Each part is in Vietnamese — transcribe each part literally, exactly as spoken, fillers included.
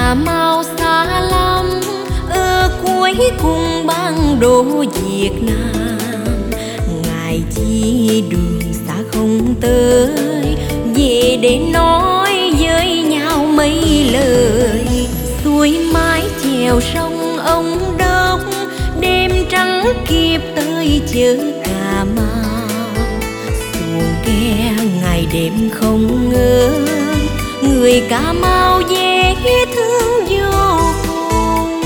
Cà Mau xa lắm, ở cuối cùng bản đồ Việt Nam. Ngài chi đường xa không tới, về để nói với nhau mấy lời. Xuôi mái chèo sông ông Đốc, đêm trắng kịp tới chợ Cà Mau. Xuồng ghe ngày đêm không ngớt, người Cà Mau dễ thương vô cùng.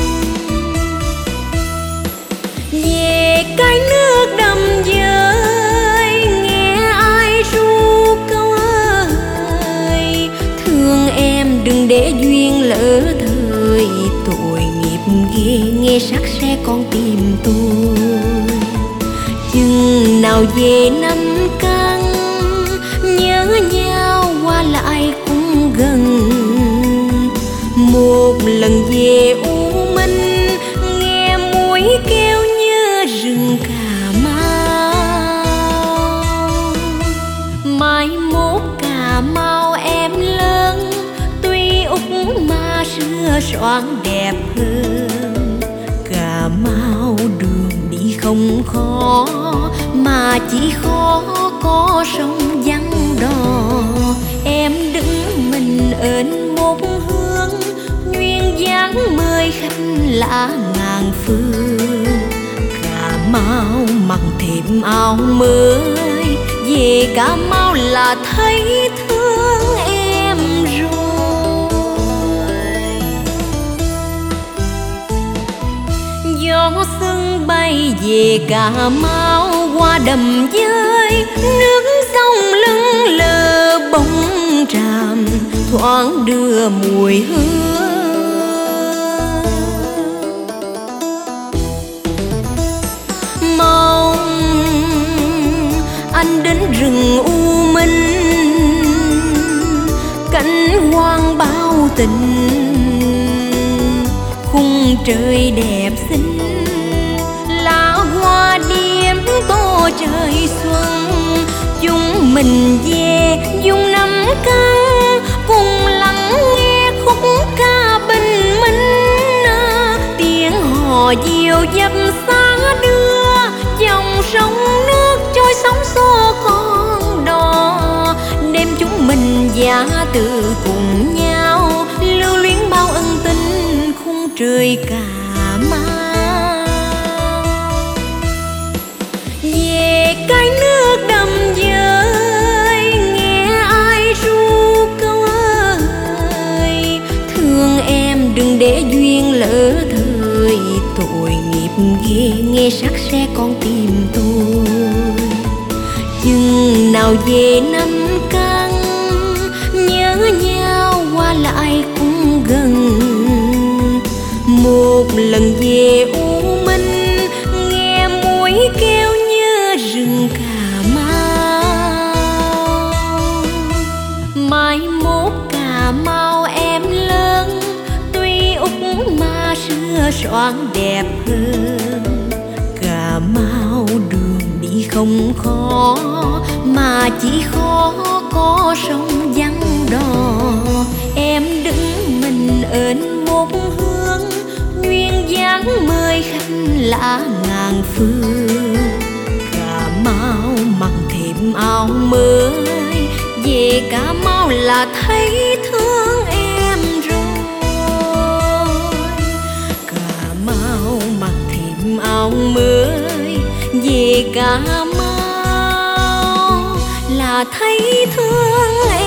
Về cái nước đầm dơi, nghe ai ru câu ơi, thương em đừng để duyên lỡ thời. Tội nghiệp ghê nghe sắc xe con tim tôi. Chừng nào về năm căng, nhớ nhau qua lại cũng gần. Một lần về U Minh, nghe muối kêu như rừng Cà Mau. Mai mốt Cà Mau em lớn, tuy út mà xưa soạn đẹp hơn. Cà Mau đường đi không khó, mà chỉ khó có sông vắng đò. Em đứng mình ơn một hướng, duyên dáng mời khách lạ ngàn phương. Cà Mau mặc thêm áo mới, về Cà Mau là thấy thương em rồi. Gió xuân bay về Cà Mau qua đầm dơi, nước sông lững lờ bóng tràm thoáng đưa mùi hương. Mong anh đến rừng U Minh, cánh hoang bao tình, khung trời đẹp xinh, lá hoa điềm tô trời xuân. Chúng mình về dùng năm căn, cùng lắng nghe khúc ca bình minh. Tiếng hò diều dập xa đưa, dòng sông nước trôi sóng xô con đò. Đêm chúng mình giả từ cùng nhau, lưu luyến bao ân tình khung trời Cà Mau. Về cái nước đầm dơi, nghe ai ru câu ơi, thương em đừng để duyên lỡ thời. Tội nghiệp ghê nghe sắc xe con tim tôi. Chừng nào về năm căng, nhớ nhau qua lại cũng gần. Một lần về U Minh, nghe muối kêu như rừng Cà Mau. Mai mốt Cà Mau em lớn, tuy út mà xưa soạn đẹp hơn. Cà Mau đường đi không khó, mà chỉ khó có sông vắng đò. Em đứng mình ơn một hướng, duyên dáng mời khách lạ ngàn phương. Cà Mau mặc thêm áo mới, về Cà Mau là thấy thương em rồi. Cà Mau mặc thêm áo mới, về Cà Mau là thấy thương em.